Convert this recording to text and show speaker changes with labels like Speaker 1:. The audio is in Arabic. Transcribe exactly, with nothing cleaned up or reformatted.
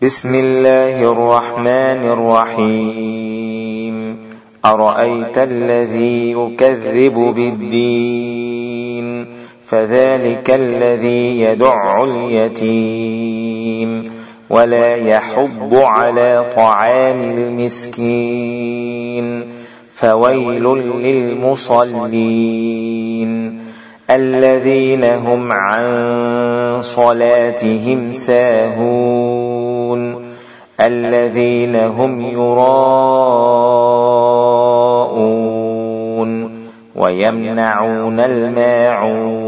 Speaker 1: بسم الله الرحمن الرحيم أرأيت الذي يكذب بالدين فذلك الذي يدع اليتيم ولا يحض على طعام المسكين فويل للمصلين الذين هم عن صلاتهم ساهون الذين هم يراءون ويمنعون الماعون